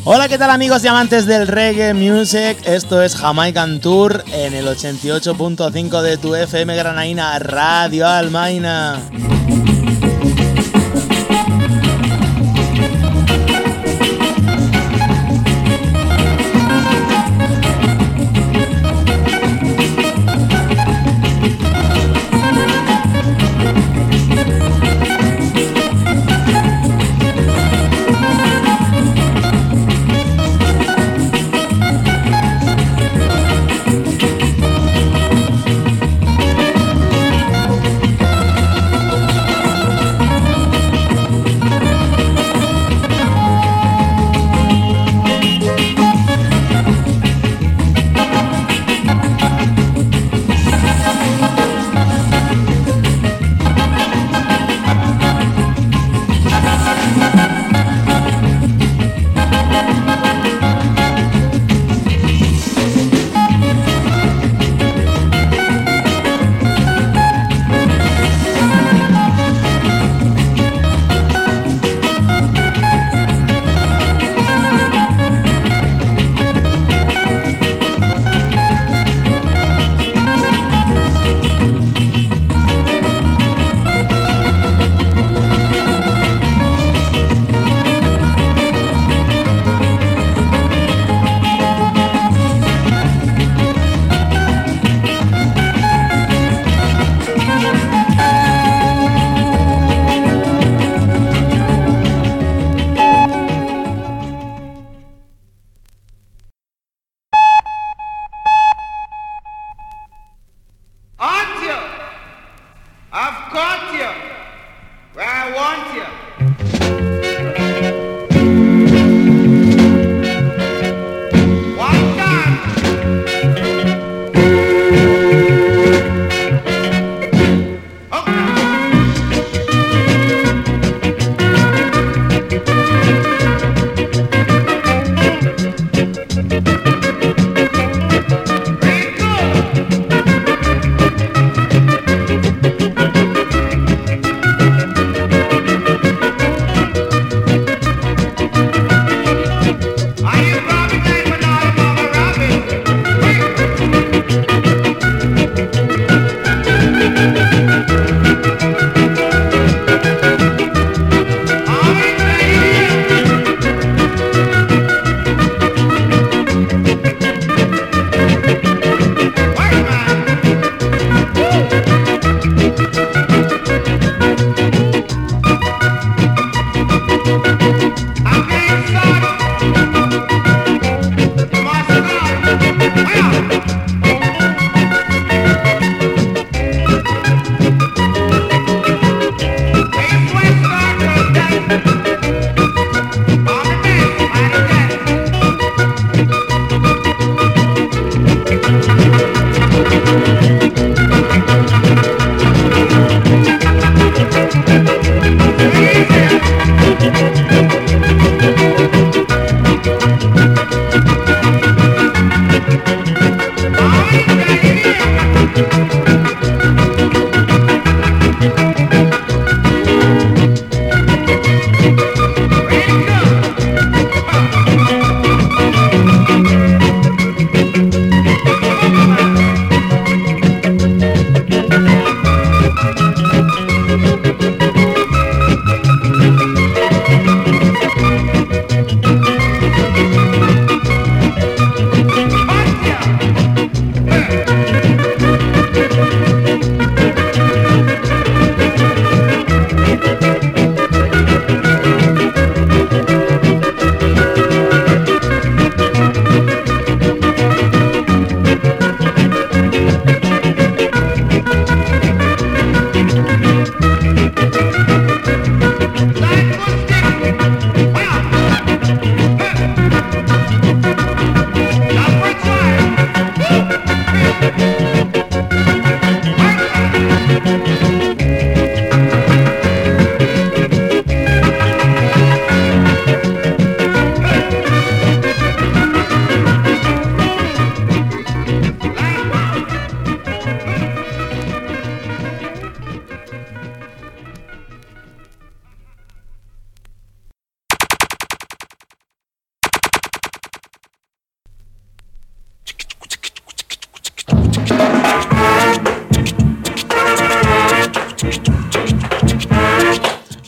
Hola, ¿qué tal amigos y amantes del reggae music? Esto es Jamaican Tour en el 88.5 de tu FM granaína Radio Almaina.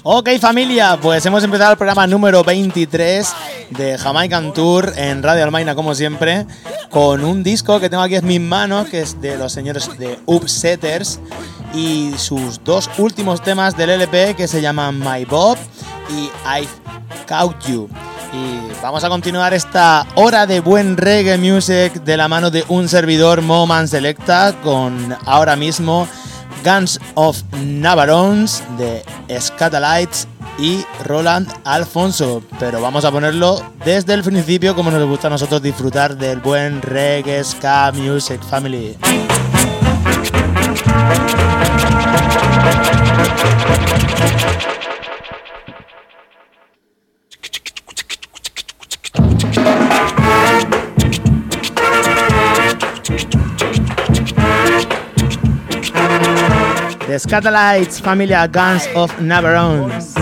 Ok, familia, pues hemos empezado el programa número 23 de Jamaican Tour en Radio Almaina, como siempre, con un disco que tengo aquí en mis manos, que es de los señores de Upsetters, y sus dos últimos temas del LP, que se llaman My Bob y I've Caught You. Y vamos a continuar esta hora de buen reggae music de la mano de un servidor, Moman Selecta, con ahora mismo Guns of Navarons de Scatalites y Roland Alfonso, pero vamos a ponerlo desde el principio, como nos gusta a nosotros disfrutar del buen reggae ska music family. The Scatalites, familia Guns of Navarons.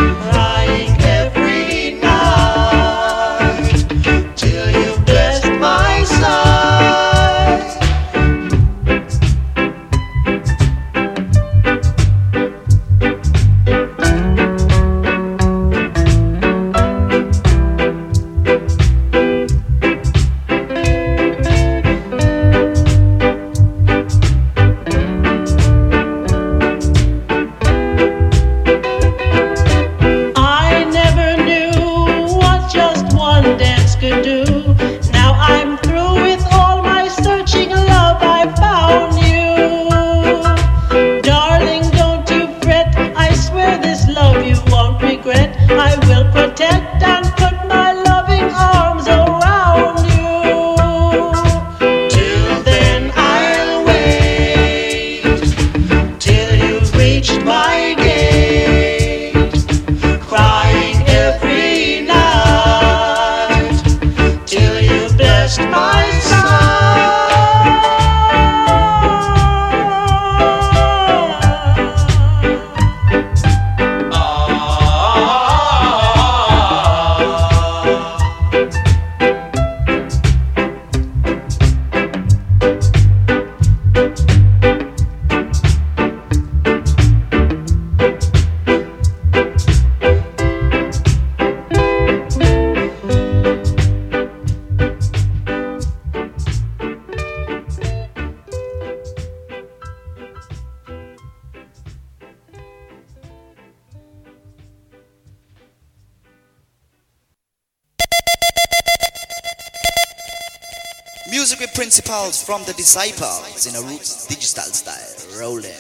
Till you blessed my dance could do. Now I'm through with all my searching, love, I found you. Darling, don't you fret, I swear this love you won't regret. I will protect and put my loving arms around you. Till then I'll wait, till you've reached my gate, crying every night, till you've blessed my Music with principles from the disciples in a roots digital style. Rolling.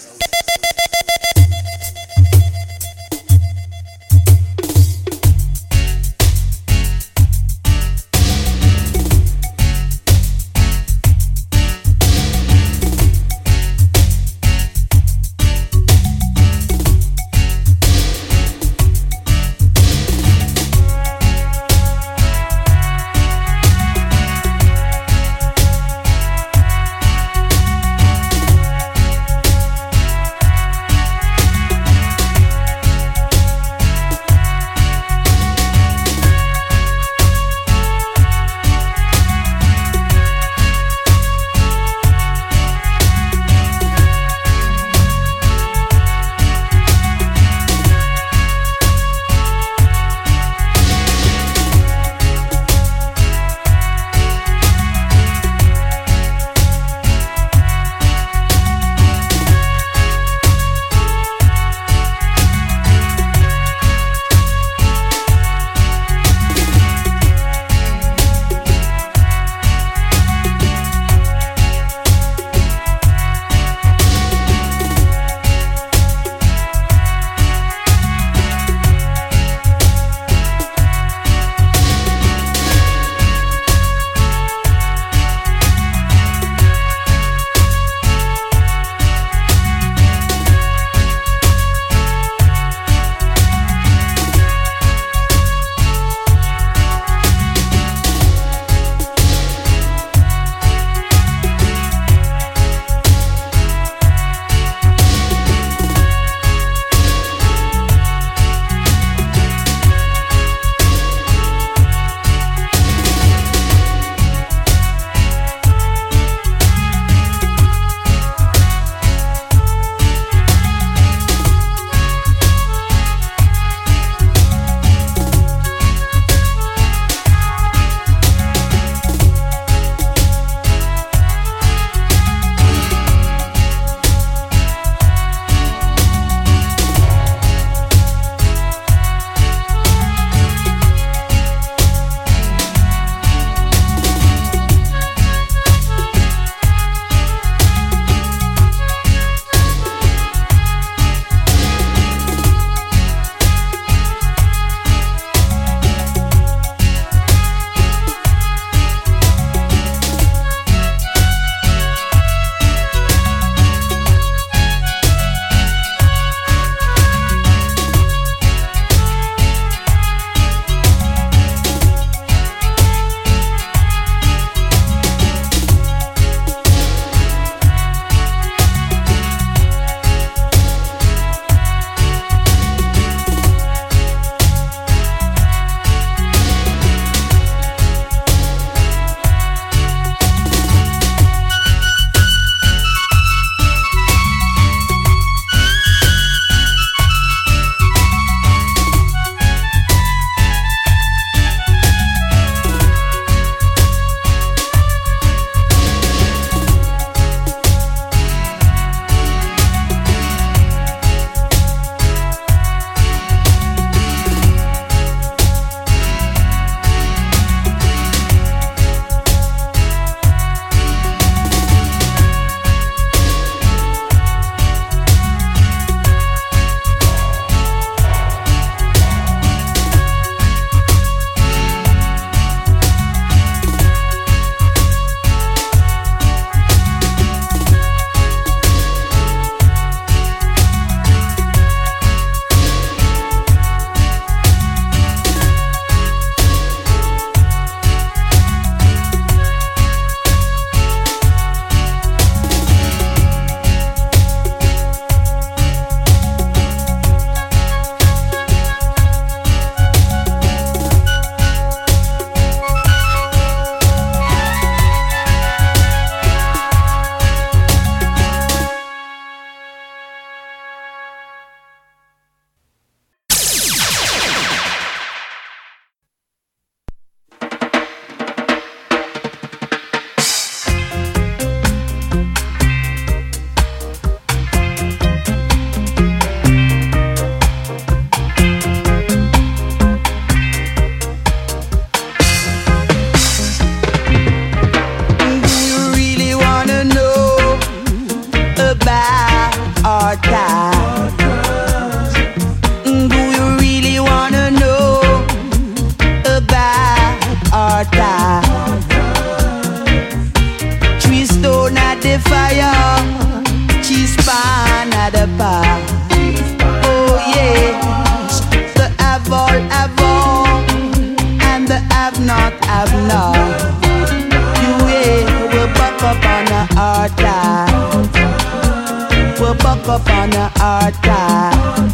not have none. You ain't, we're back up on a hard time. We're back up on a hard time.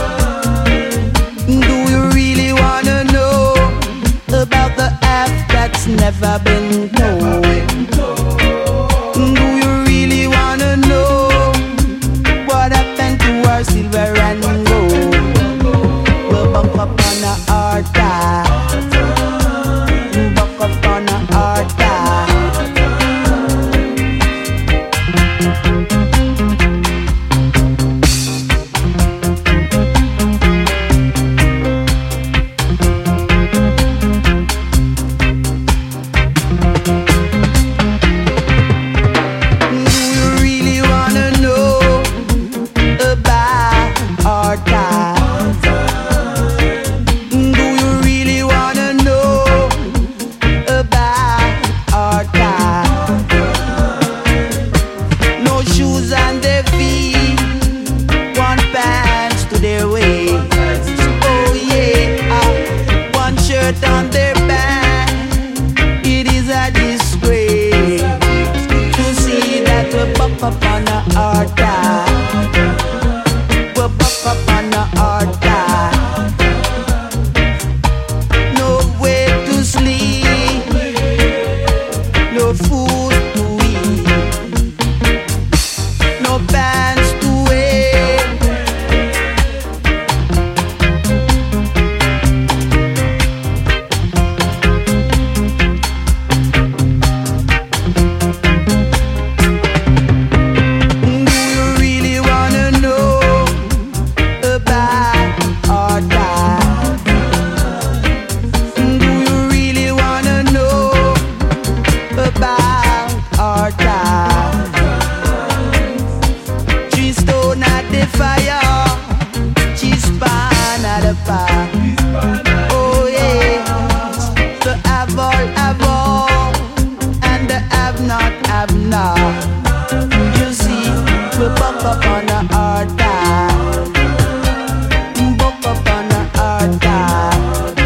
Do you really wanna know about the half that's never been told? Do you really wanna know what happened to our silver and gold? We're back up on a hard time. Back up on a hard time. On their back, it is a disgrace to see that we're back up on a hard time. We're back up on a hard time. No way to sleep, no food to eat, no pants to wear. Oh yes, the have all, and the have not have none. You see, we buck up on a hard time. Buck up on a hard time.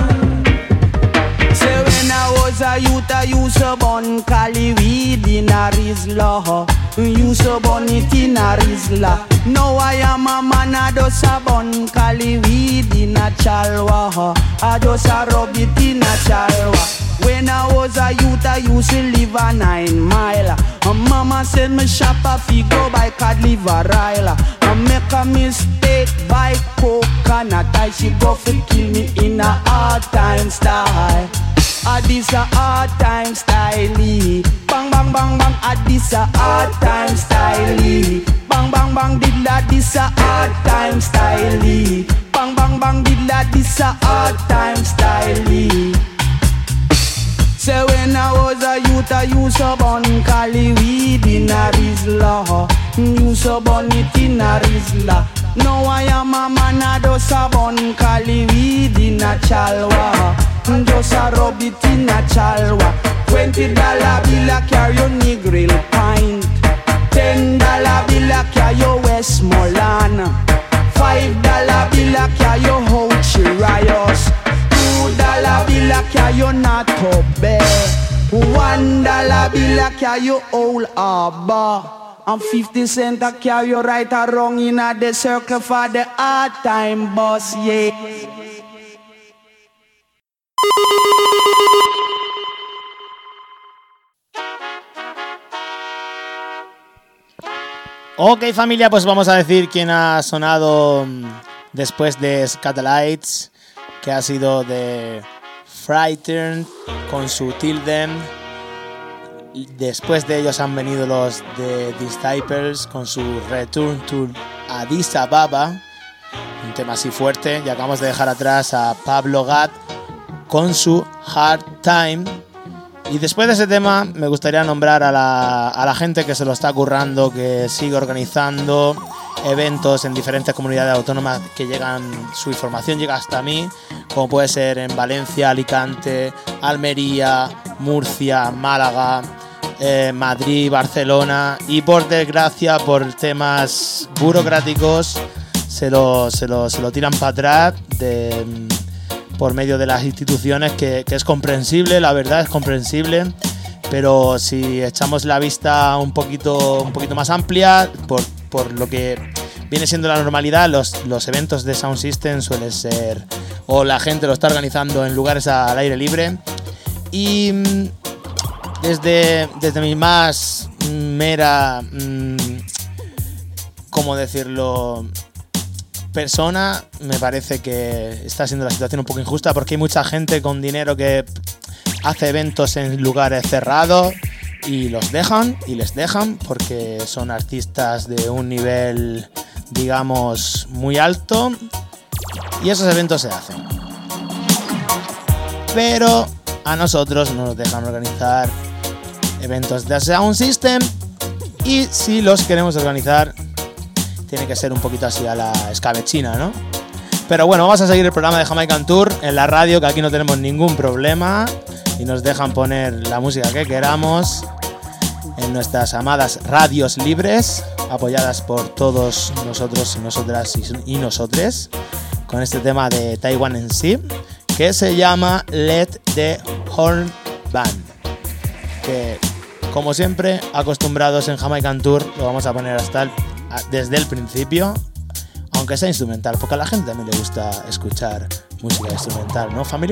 Say when I was a youth, I used to burn Cali weed in a Rizla. Used to burn it in a Rizla. Now I am a man, I just a bun Cali weed in a chalwa. I just a rub it in a chalwa. When I was a youth, I used to live a 9 mile. Mama said me shop a go by cod liver Ryla. I make a mistake by coconut. I she go for kill me in a hard time style. This a hard time style. Bang bang bang bang. This a hard time style. Bang bang bang did la. This a hard time style. Bang bang bang did la. This a hard time style. Say when I was a youth, I used to burn Cali weed in a Rizla. Used to burn it in a Rizla. Now I am a man, I just a burn Cali weed in a chalwa. Just a rub it in a chalwa. $20 bill a carry your Negril pint. $10 bill a carry your Westmoreland. $5 bill a carry your Hochi Rios. $2 bill a carry your Nato Bay. $1 bill a carry your Old Harbor. And 50 cents a carry your right or wrong in a the circle for the hard time boss, yeah. Ok, familia, pues vamos a decir quién ha sonado después de Scatolites, que ha sido de Frightened con su Till Then. Después de ellos han venido los de Disciples con su Return to Addis Ababa, un tema así fuerte. Y acabamos de dejar atrás a Pablo Gad con su Hard Time. Y después de ese tema me gustaría nombrar a la gente que se lo está currando, que sigue organizando eventos en diferentes comunidades autónomas que llegan, su información llega hasta mí, como puede ser en Valencia, Alicante, Almería, Murcia, Málaga, Madrid, Barcelona, y por desgracia por temas burocráticos se lo tiran para atrás por medio de las instituciones, que es comprensible, la verdad es comprensible, pero si echamos la vista un poquito más amplia, por lo que viene siendo la normalidad, los eventos de Sound System suelen ser, o la gente lo está organizando en lugares al aire libre, y desde mi más mera, ¿cómo decirlo?, persona, me parece que está siendo la situación un poco injusta, porque hay mucha gente con dinero que hace eventos en lugares cerrados y les dejan porque son artistas de un nivel, digamos, muy alto, y esos eventos se hacen. Pero a nosotros no nos dejan organizar eventos de Sound System, y si los queremos organizar tiene que ser un poquito así a la escabechina, ¿no? Pero bueno, vamos a seguir el programa de Jamaican Tour en la radio, que aquí no tenemos ningún problema y nos dejan poner la música que queramos en nuestras amadas radios libres, apoyadas por todos nosotros y nosotras y nosotres, con este tema de Taiwan en sí, que se llama Let the Horn Band, que como siempre, acostumbrados en Jamaican Tour, lo vamos a poner desde el principio, aunque sea instrumental, porque a la gente también le gusta escuchar música instrumental, ¿no, family?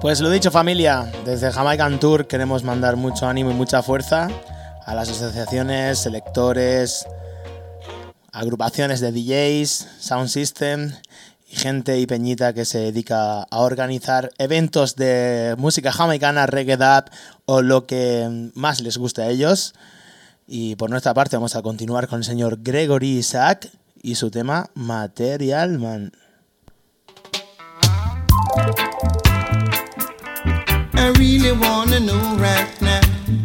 Pues lo dicho, familia, desde Jamaican Tour queremos mandar mucho ánimo y mucha fuerza a las asociaciones, selectores, agrupaciones de DJs, sound system y gente y peñita que se dedica a organizar eventos de música jamaicana, reggae, dub o lo que más les guste a ellos. Y por nuestra parte vamos a continuar con el señor Gregory Isaac y su tema Material Man. I really wanna know right now.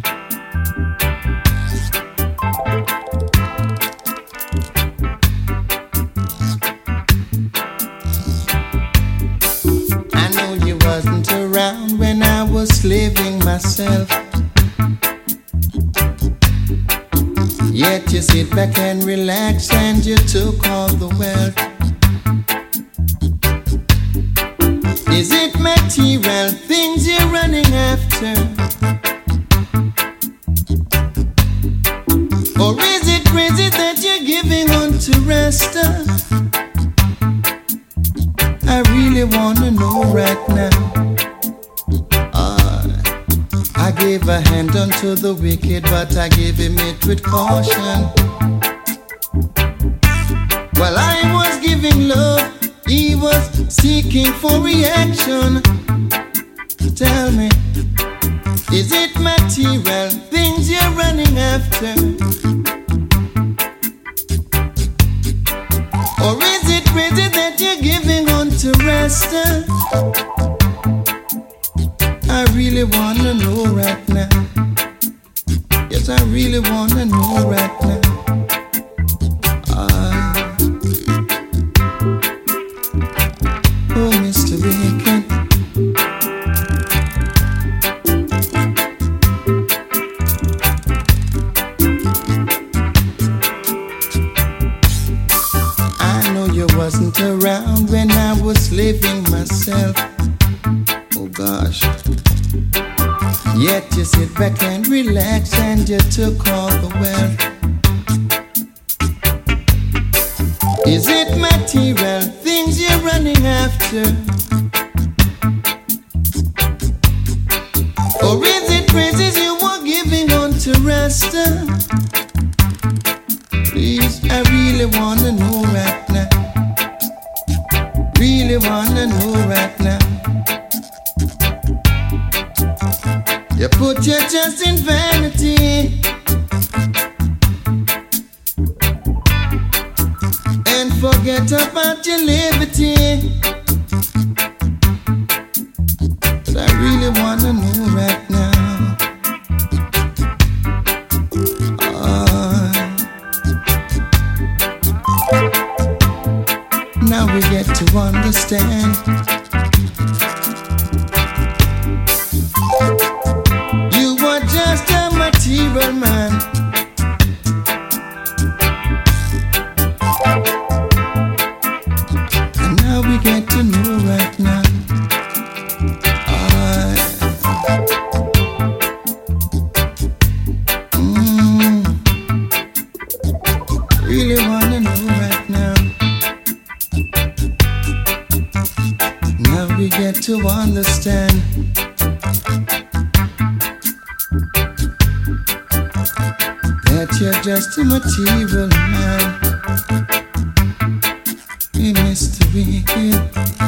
I know you wasn't around when I was living myself. Yet you sit back and relax and you took all the wealth. Is it material things you're running after? Or is it crazy that you're giving on to rest? I really wanna know right now. I gave a hand unto the wicked, but I gave him it with caution. While I was giving love, he was seeking for reaction. Tell me, is it material things you're running after? Or is it crazy that you're giving on to rest? I really wanna know right now. Yes, I really wanna know right now. Oh, Mr. Wicked. I know you wasn't around when I was living myself. Oh gosh. Yet you sit back and relax and you took all the wealth. Is it material things you're running after? Or is it praises you were giving on to rest? Please, I really wanna know right now. Really wanna know right now. You put your trust in vanity and forget about your liberty. But I really wanna know right now. Now we get to understand. Just a material man. And now we get to know right now. Really wanna know right now. Now we get to understand. That you're just a material man. Hey, Mr. Wicked.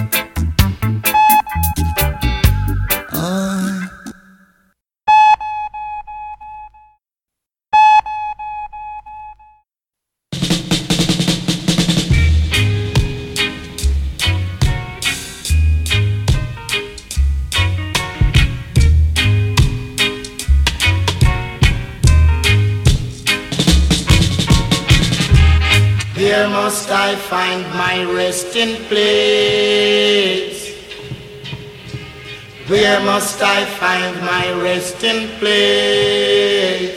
Here must I find my resting place. Where must I find my resting place?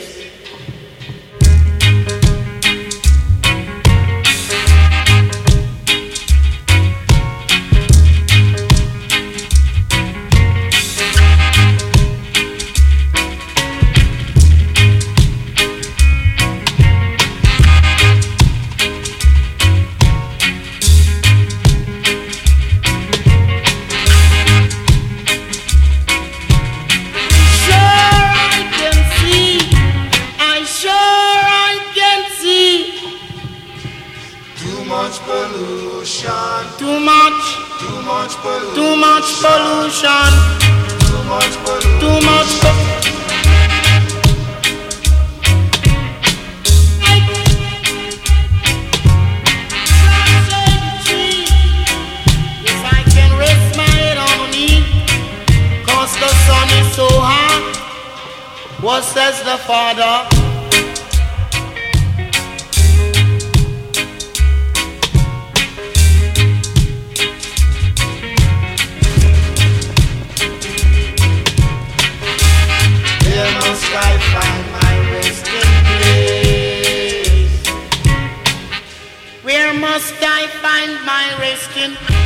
Too much pollution. Too much pollution. Too much pollution. Too much pollution. The sun is so hot. What says the Father? Where must I find my resting place? Where must I find my resting place?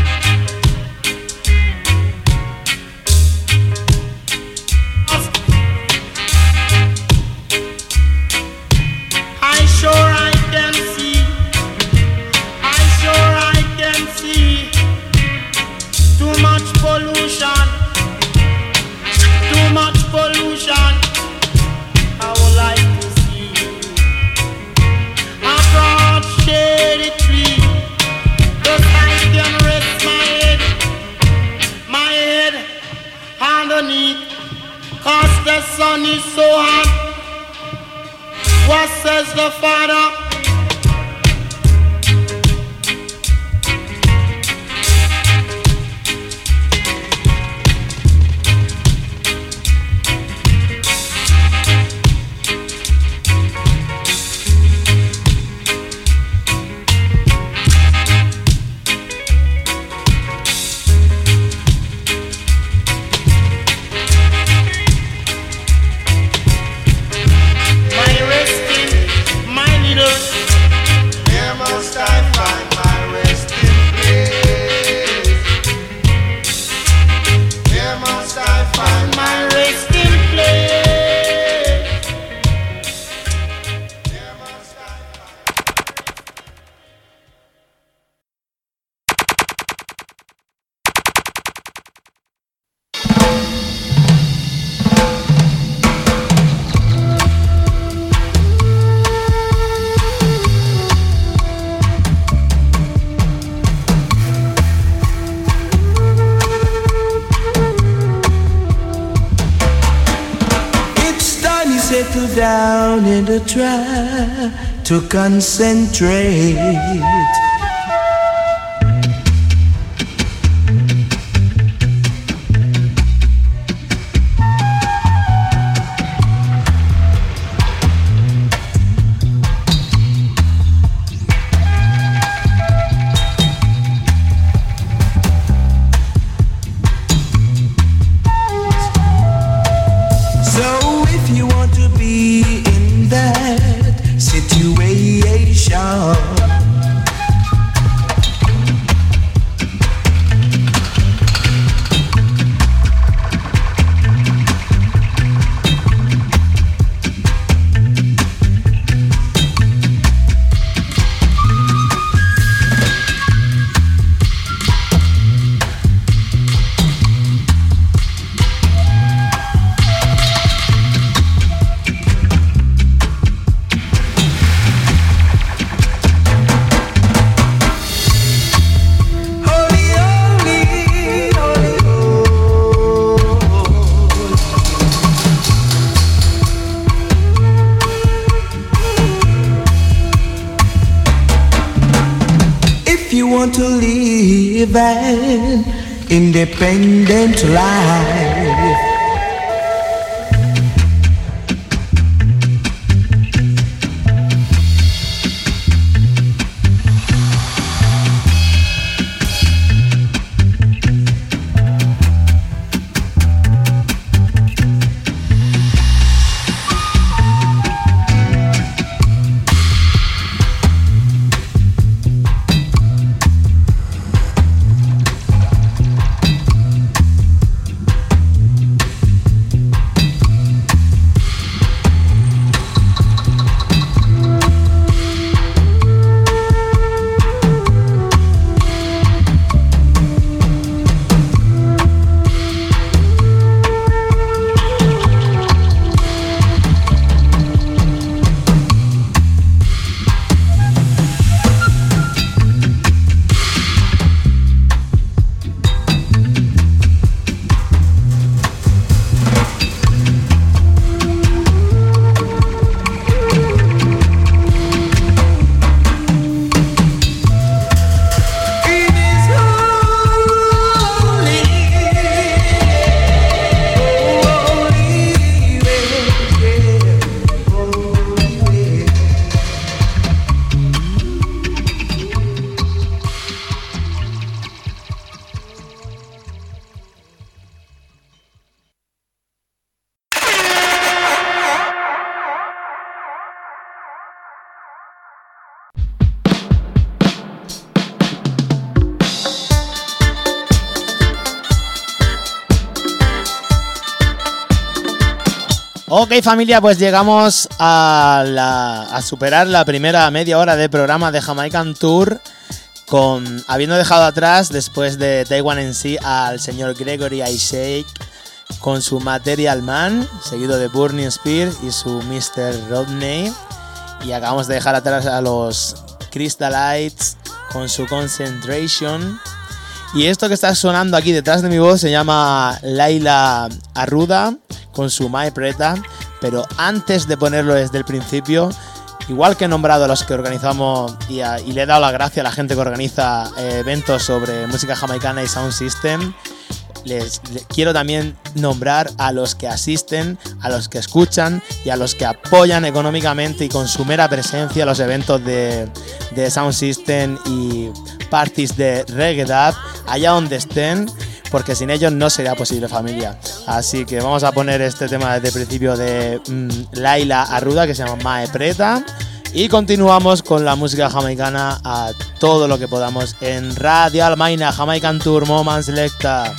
Pollution, too much pollution. I would like to see a broad shady tree, just I can rest my head underneath, 'cause the sun is so hot. What says the Father? Settle down and try to concentrate. want to live an independent life. Ok, familia, pues llegamos a superar la primera media hora de programa de Jamaican Tour, habiendo dejado atrás, después de Taiwan en sí, al señor Gregory Isaac con su Material Man, seguido de Burning Spear y su Mr. Rodney. Y acabamos de dejar atrás a los Crystalites con su Concentration. Y esto que está sonando aquí detrás de mi voz se llama Laila Arruda con su My Preta. Pero antes de ponerlo desde el principio, igual que he nombrado a los que organizamos y le he dado la gracia a la gente que organiza eventos sobre música jamaicana y sound system, les quiero también nombrar a los que asisten, a los que escuchan y a los que apoyan económicamente y con su mera presencia los eventos de sound system y parties de reggae dub allá donde estén, porque sin ellos no sería posible, familia. Así que vamos a poner este tema desde el principio de Laila Arruda, que se llama Mae Preta, y continuamos con la música jamaicana a todo lo que podamos en Radio Almaina, Jamaican Tour, Moment Selecta.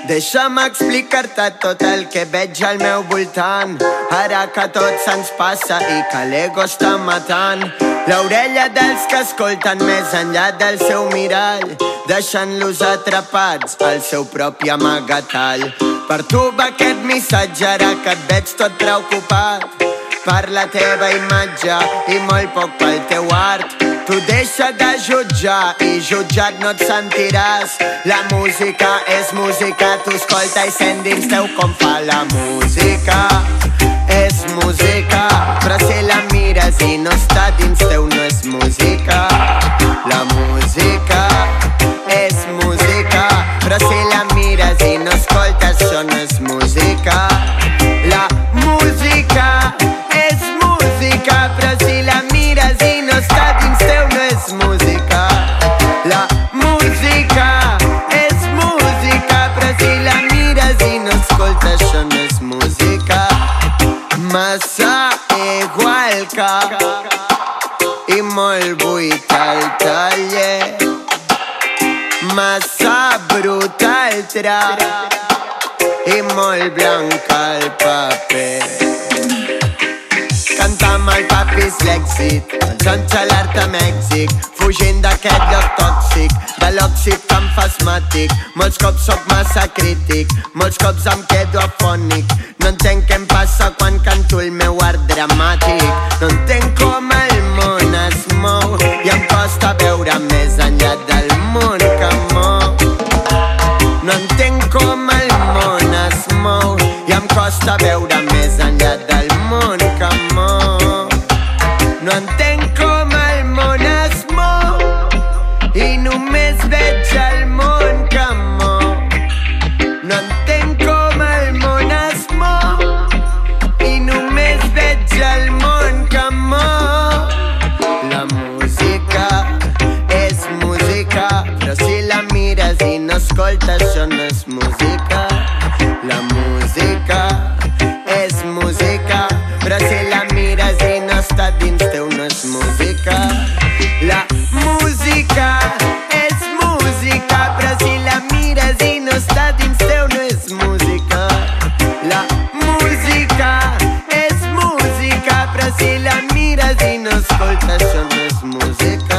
Deixa'm explicar-te tot el que veig al meu voltant. Ara que tot se'ns passa i que l'ego està matant l'orella dels que escolten més enllà del seu mirall, deixant-los atrapats al seu propi amagatall. Per tu va aquest missatge ara que et veig tot preocupat per la teva imatge i molt poc pel teu art. Tu deixa de jutjar i jutjat no et sentiràs. La música és música, tu escolta i sent dins teu com fa la música. És música, però si la mires i no està dins teu no és música. La música és música, però si la mires i no escoltes això no és música. La música és música, però si la mires i no està dins teu no és música. La música és música, però si la mires i no escoltes això no és música. Massa igual que i molt buit al taller, massa brutal trap i molt blanc al paper. Cantar amb el papi és l'èxit, ens enxalar-te a Mèxic, fugint d'aquest lloc tòxic, de l'òxid que em fa asmàtic. Molts cops soc massa crític, molts cops em quedo afònic. No entenc què em passa quan canto el meu art dramàtic. No entenc com el món es mou i em costa veure més enllà del món que mou. No entenc com el món es mou i em costa veure més enllà del món que mou. No entenc com el món es mou i només veig el món que mou. No entenc com el món es mou i només veig el món que mou. La música és música, però si la mires i no escoltes això no és música. La música és música, però si la mires i no està dins teu no és música. La música és música, però si la mires i no està dins teu no és música. La música és música, però si la mires i no escoltes això no és música.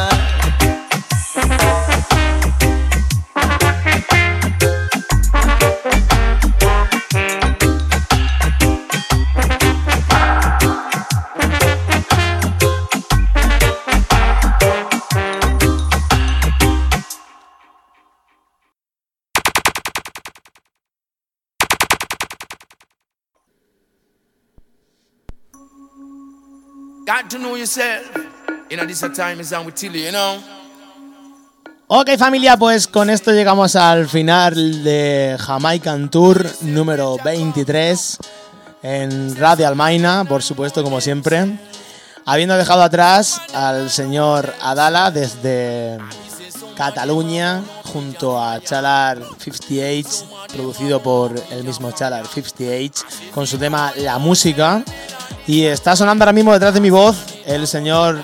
Got to know yourself. You know, this time is on with Tilly, you know. Ok, familia, pues con esto llegamos al final de Jamaican Tour número 23 en Radio Almaina, por supuesto, como siempre. Habiendo dejado atrás al señor Adala desde Cataluña, junto a Chalar 58, producido por el mismo Chalar 58, con su tema La Música. Y está sonando ahora mismo detrás de mi voz el señor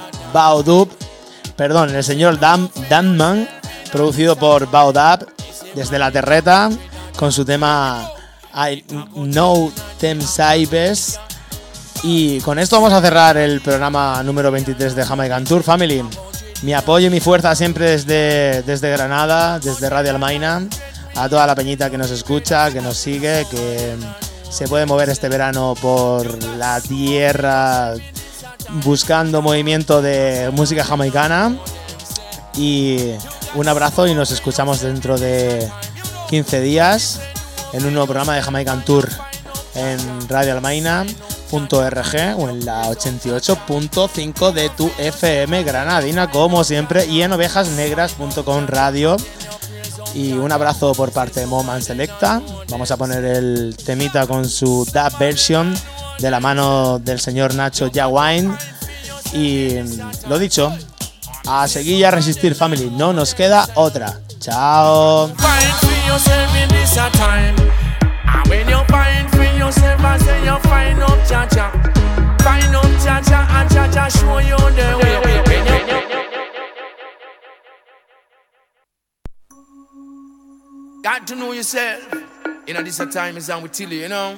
el señor Danman, producido por Baodab desde La Terreta, con su tema I Know Them Cybers. Y con esto vamos a cerrar el programa número 23 de Jamaican Tour, Family. Mi apoyo y mi fuerza siempre desde Granada, desde Radio Almaina, a toda la peñita que nos escucha, que nos sigue, que se puede mover este verano por la tierra buscando movimiento de música jamaicana. Y un abrazo y nos escuchamos dentro de 15 días en un nuevo programa de Jamaican Tour en radioalmaina.org o en la 88.5 de tu FM granadina, como siempre, y en ovejasnegras.com radio. Y un abrazo por parte de Moman Selecta. Vamos a poner el temita con su dub version de la mano del señor Nacho Yawine. Y lo dicho, a seguir y a resistir, family. No nos queda otra. Chao. Got to know yourself. In this time is on with Tilly, you know.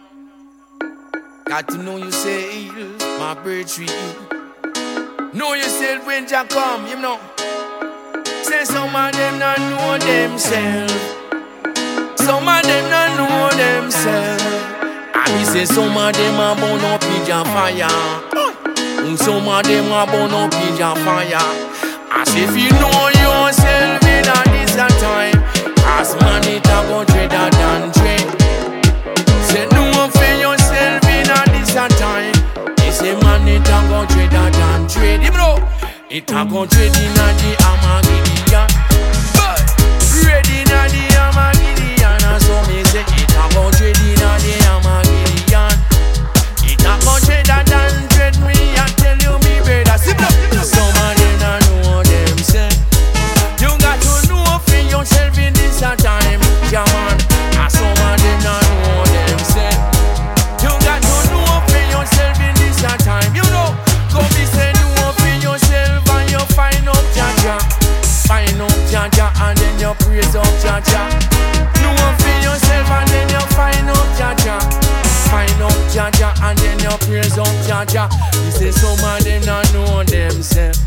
Got to know yourself, my bird tree. Know yourself when Jah come, you know. Say some of them not know themselves. Some of them not know themselves. And me say some of them are born up in Jah fire. Some of them are born up in Jah fire. As if you know yourself in this time. As man it a go dreader than dread. Say no for yourself in this time. He say man it a go dreader than dread. You know, it a go dread in the Armageddon. But ready in the Armageddon. So me say it a go dread in the Armageddon. It a go dreader than dread. Me I tell you me brother. Some of them not know themselves. You got to know for yourself in this time, yeah man. And some of them not know themselves. You got to know for yourself in this time. You know, go be say know for yourself and you find up Jah Jah. Find up Jah Jah and then you praise up Jah Jah. Know for yourself and then you find up Jah Jah. Find up Jah Jah and then you praise up Jah Jah. You say some of them not know themselves.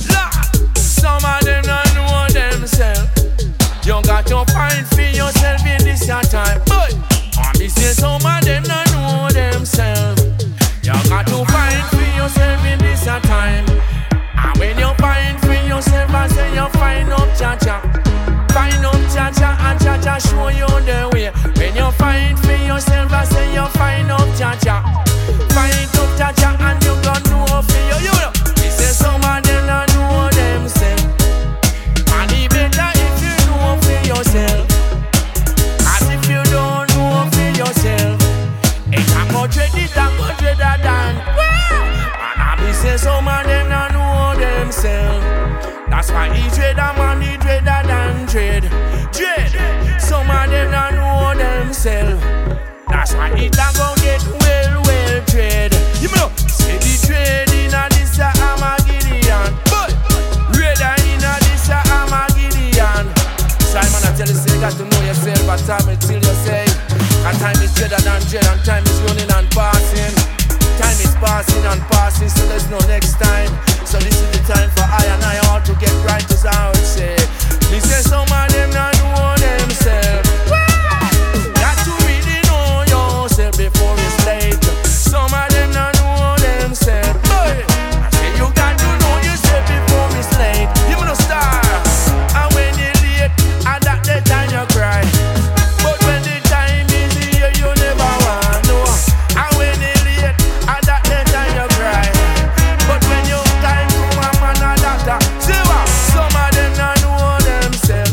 Some of them not know themselves. You got to find for yourself in this time. But me say some of them not know themselves. You got to find for yourself in this time. And when you find for yourself, I say you find up Jah Jah. Find up Jah Jah and Jah Jah show you the way. When you find for yourself, I say you find up Jah Jah. Find up Jah Jah and you got to know for you. You know, me say some of them not know themselves. And it better if you know for yourself. As if you don't know for yourself. It a go dread, it a go dreader than. And I be say some of them not know themselves. That's why he dread a man, he dreader than dread. Dread. Some of them not know themselves. That's why it a go get well dread. You know, say the dread in a this a Armageddon. But dreader in a this a Armageddon. Simon, I tell you, say you got to know yourself. But time until you say, and time is dreader than dread, and time is running and passing. Time is passing and passing, so there's no next time. So this is the time for I and I all to get right, as I would say. They say some of them not know themselves. Got to really know yourself before it's late. Some of them not know themselves. Boy, I say you got to know yourself before it's late. You no star, and when you're late, and at the time you cry. But when the time is here, you never want to know. And when you're late, and at the time you cry. But when you time come, a man a doctor. See what? Some of them not know themselves.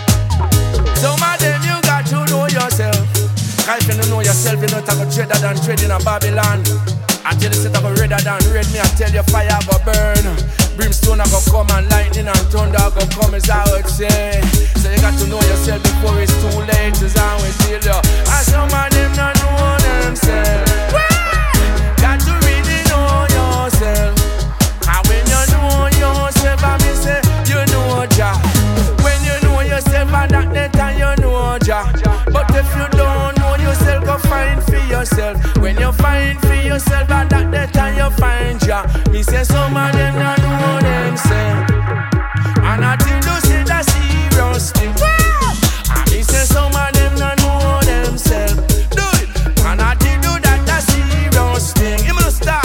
Some of them you got to know yourself. If you don't know yourself, you know it's a go dreader than dread in a Babylon. Until you say it's a go redder than red, me I tell you fire go burn. Brimstone a go come and lightning and thunder go come, as I would say. So you got to know yourself before it's too late, as I would tell you. And some of them not know themselves. Got to really know yourself. And when you know yourself, I mean say you know Jah. When you know yourself, and at that time you know Jah. But if you don't know yourself, go find for yourself. When you find for yourself, and at that time you find Jah. Me say some of them not know themselves. And until you see that serious thing. And me say some of them not know themselves. Do it. And until you do that serious thing. You must start.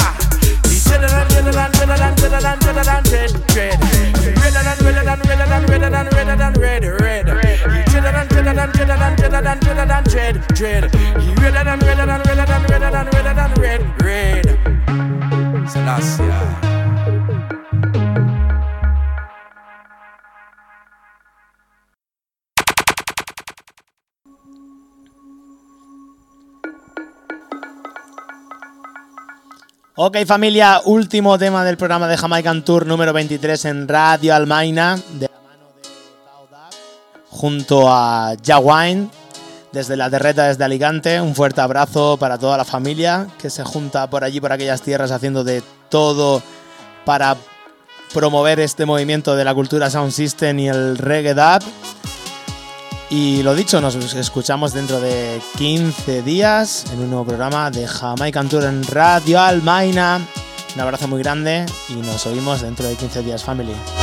Ok, familia, último tema del programa de Jamaican Tour número 23 en Radio Almaina, de la mano de Baudab, junto a Jawine, desde la Terreta, desde Alicante. Un fuerte abrazo para toda la familia que se junta por allí, por aquellas tierras, haciendo de todo para promover este movimiento de la cultura Sound System y el reggae dub. Y lo dicho, nos escuchamos dentro de 15 días en un nuevo programa de Jamaican Tour en Radio Almaina. Un abrazo muy grande y nos oímos dentro de 15 días, family.